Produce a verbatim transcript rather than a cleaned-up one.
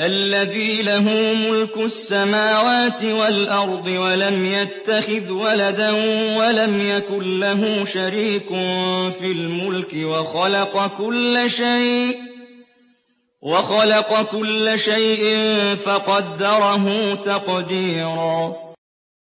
الَّذِي لَهُ مُلْكُ السَّمَاوَاتِ وَالْأَرْضِ وَلَمْ يَتَّخِذْ وَلَدًا وَلَمْ يَكُن لَّهُ شَرِيكٌ فِي الْمُلْكِ وَخَلَقَ كُلَّ شَيْءٍ فَقَدَّرَهُ تَقْدِيرًا